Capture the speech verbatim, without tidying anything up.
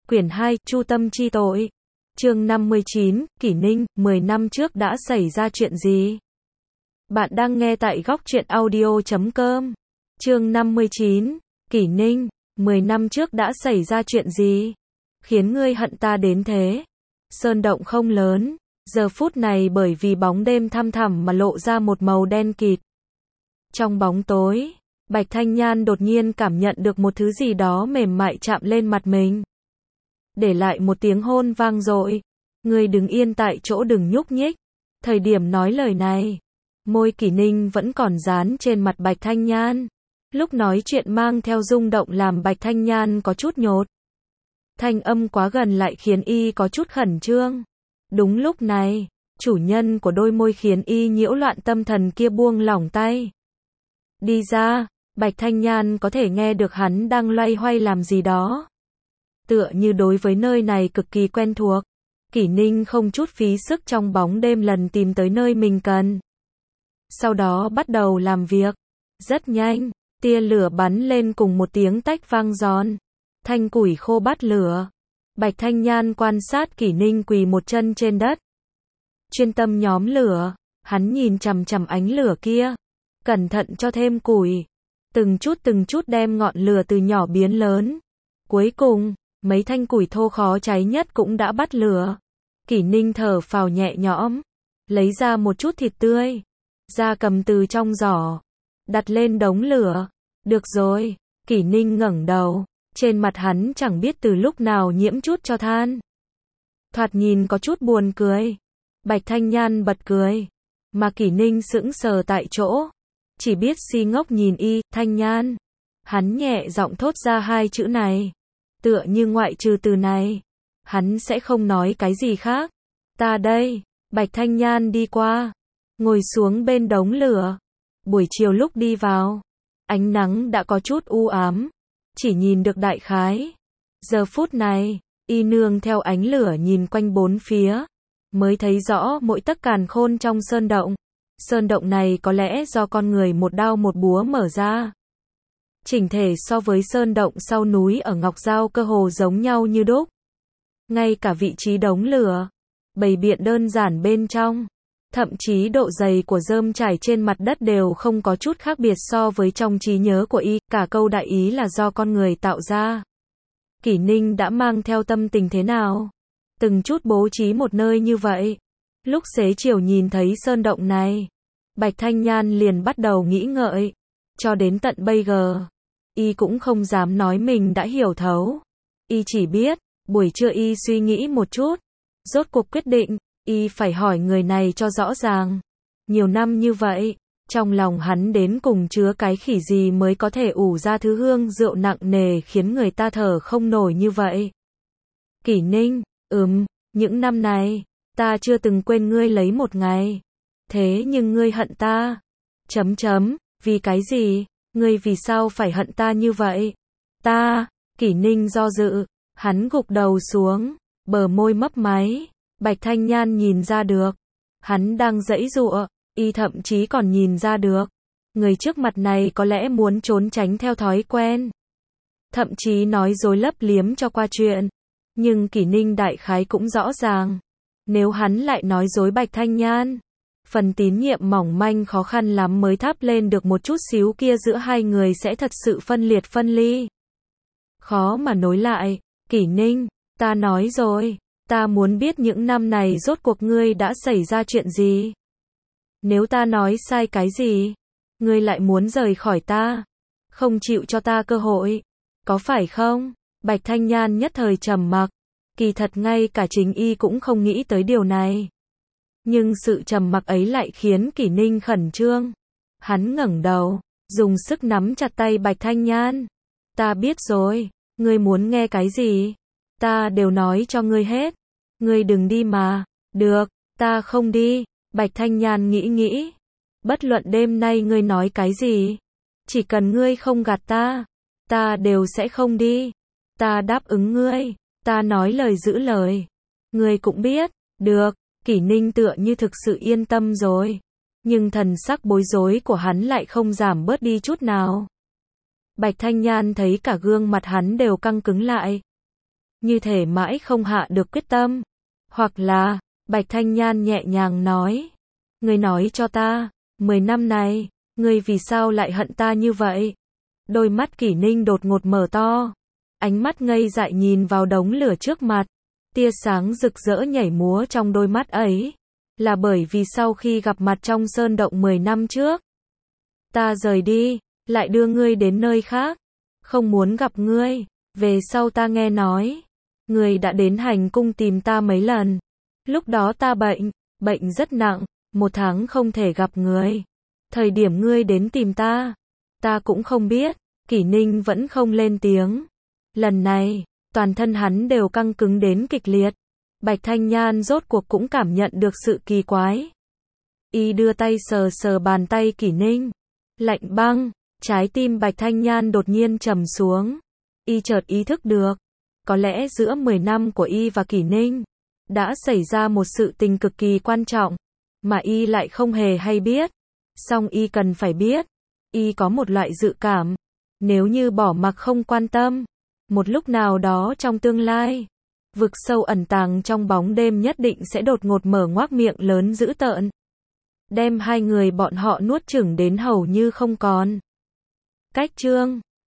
Quyển hai, Chu tâm chi tội. Chương năm mươi chín, Kỷ Ninh, mười năm trước đã xảy ra chuyện gì? Bạn đang nghe tại góc truyện audio chấm com. Chương năm mươi chín, Kỷ Ninh, mười năm trước đã xảy ra chuyện gì? Khiến ngươi hận ta đến thế? Sơn động không lớn, giờ phút này bởi vì bóng đêm thăm thẳm mà lộ ra một màu đen kịt. Trong bóng tối, Bạch Thanh Nhan đột nhiên cảm nhận được một thứ gì đó mềm mại chạm lên mặt mình. Để lại một tiếng hôn vang dội. Ngươi đứng yên tại chỗ, đừng nhúc nhích. Thời điểm nói lời này, môi Kỷ Ninh vẫn còn dán trên mặt Bạch Thanh Nhan. Lúc nói chuyện mang theo rung động làm Bạch Thanh Nhan có chút nhột. Thanh âm quá gần lại khiến y có chút khẩn trương. Đúng lúc này, chủ nhân của đôi môi khiến y nhiễu loạn tâm thần kia buông lỏng tay. Đi ra, Bạch Thanh Nhan có thể nghe được hắn đang loay hoay làm gì đó. Tựa như đối với nơi này cực kỳ quen thuộc. Kỷ Ninh không chút phí sức trong bóng đêm lần tìm tới nơi mình cần. Sau đó bắt đầu làm việc. Rất nhanh, tia lửa bắn lên cùng một tiếng tách vang giòn. Thanh củi khô bắt lửa. Bạch Thanh Nhan quan sát Kỷ Ninh quỳ một chân trên đất. Chuyên tâm nhóm lửa, hắn nhìn chằm chằm ánh lửa kia. Cẩn thận cho thêm củi. Từng chút từng chút đem ngọn lửa từ nhỏ biến lớn. Cuối cùng, mấy thanh củi thô khó cháy nhất cũng đã bắt lửa. Kỷ Ninh thở phào nhẹ nhõm, lấy ra một chút thịt tươi, ra cầm từ trong giỏ, đặt lên đống lửa. Được rồi, Kỷ Ninh ngẩng đầu, trên mặt hắn chẳng biết từ lúc nào nhiễm chút cho than. Thoạt nhìn có chút buồn cười. Bạch Thanh Nhan bật cười, mà Kỷ Ninh sững sờ tại chỗ, chỉ biết si ngốc nhìn y. Thanh Nhan. Hắn nhẹ giọng thốt ra hai chữ này. Tựa như ngoại trừ từ này, hắn sẽ không nói cái gì khác. Ta đây. Bạch Thanh Nhan đi qua, ngồi xuống bên đống lửa. Buổi chiều lúc đi vào, ánh nắng đã có chút u ám, chỉ nhìn được đại khái. Giờ phút này, y nương theo ánh lửa nhìn quanh bốn phía, mới thấy rõ mỗi tấc càn khôn trong sơn động. Sơn động này có lẽ do con người một đao một búa mở ra. Chỉnh thể so với sơn động sau núi ở Ngọc Giao cơ hồ giống nhau như đúc. Ngay cả vị trí đống lửa, bày biện đơn giản bên trong, thậm chí độ dày của rơm trải trên mặt đất đều không có chút khác biệt so với trong trí nhớ của y. Cả câu đại ý là do con người tạo ra. Kỷ Ninh đã mang theo tâm tình thế nào? Từng chút bố trí một nơi như vậy. Lúc xế chiều nhìn thấy sơn động này, Bạch Thanh Nhan liền bắt đầu nghĩ ngợi. Cho đến tận bây giờ, y cũng không dám nói mình đã hiểu thấu. Y chỉ biết, buổi trưa y suy nghĩ một chút. Rốt cuộc quyết định, y phải hỏi người này cho rõ ràng. Nhiều năm như vậy, trong lòng hắn đến cùng chứa cái khỉ gì mới có thể ủ ra thứ hương rượu nặng nề khiến người ta thở không nổi như vậy. Kỷ Ninh, ừm, những năm này, ta chưa từng quên ngươi lấy một ngày. Thế nhưng ngươi hận ta. Chấm chấm, vì cái gì? Ngươi vì sao phải hận ta như vậy? Ta, Kỷ Ninh do dự, hắn gục đầu xuống, bờ môi mấp máy. Bạch Thanh Nhan nhìn ra được, hắn đang giãy giụa, y thậm chí còn nhìn ra được, người trước mặt này có lẽ muốn trốn tránh theo thói quen, thậm chí nói dối lấp liếm cho qua chuyện. Nhưng Kỷ Ninh đại khái cũng rõ ràng, nếu hắn lại nói dối Bạch Thanh Nhan, phần tín nhiệm mỏng manh khó khăn lắm mới thắp lên được một chút xíu kia giữa hai người sẽ thật sự phân liệt phân ly. Khó mà nối lại. Kỷ Ninh, ta nói rồi, ta muốn biết những năm này rốt cuộc ngươi đã xảy ra chuyện gì. Nếu ta nói sai cái gì, ngươi lại muốn rời khỏi ta, không chịu cho ta cơ hội, có phải không? Bạch Thanh Nhan nhất thời trầm mặc, kỳ thật ngay cả chính y cũng không nghĩ tới điều này. Nhưng sự trầm mặc ấy lại khiến Kỷ Ninh khẩn trương. Hắn ngẩng đầu, dùng sức nắm chặt tay Bạch Thanh Nhan. Ta biết rồi, ngươi muốn nghe cái gì? Ta đều nói cho ngươi hết. Ngươi đừng đi mà. Được, ta không đi. Bạch Thanh Nhan nghĩ nghĩ. Bất luận đêm nay ngươi nói cái gì, chỉ cần ngươi không gạt ta, ta đều sẽ không đi. Ta đáp ứng ngươi, ta nói lời giữ lời. Ngươi cũng biết. Được. Kỷ Ninh tựa như thực sự yên tâm rồi, nhưng thần sắc bối rối của hắn lại không giảm bớt đi chút nào. Bạch Thanh Nhan thấy cả gương mặt hắn đều căng cứng lại. như thể mãi không hạ được quyết tâm. Hoặc là, Bạch Thanh Nhan nhẹ nhàng nói, ngươi nói cho ta, mười năm này, ngươi vì sao lại hận ta như vậy? Đôi mắt Kỷ Ninh đột ngột mở to, ánh mắt ngây dại nhìn vào đống lửa trước mặt, tia sáng rực rỡ nhảy múa trong đôi mắt ấy, là bởi vì sau khi gặp mặt trong sơn động mười năm trước, ta rời đi, lại đưa ngươi đến nơi khác, không muốn gặp ngươi, về sau ta nghe nói, ngươi đã đến hành cung tìm ta mấy lần, lúc đó ta bệnh, bệnh rất nặng, một tháng không thể gặp ngươi, thời điểm ngươi đến tìm ta, ta cũng không biết, Kỷ Ninh vẫn không lên tiếng, lần này, toàn thân hắn đều căng cứng đến kịch liệt, Bạch Thanh Nhan rốt cuộc cũng cảm nhận được sự kỳ quái. Y đưa tay sờ sờ bàn tay Kỷ Ninh, lạnh băng, trái tim Bạch Thanh Nhan đột nhiên trầm xuống. Y chợt ý thức được, có lẽ giữa mười năm của Y và Kỷ Ninh, đã xảy ra một sự tình cực kỳ quan trọng, mà Y lại không hề hay biết. Song Y cần phải biết, Y có một loại dự cảm, nếu như bỏ mặc không quan tâm, một lúc nào đó trong tương lai, vực sâu ẩn tàng trong bóng đêm nhất định sẽ đột ngột mở ngoác miệng lớn dữ tợn, đem hai người bọn họ nuốt chửng đến hầu như không còn. Cách chương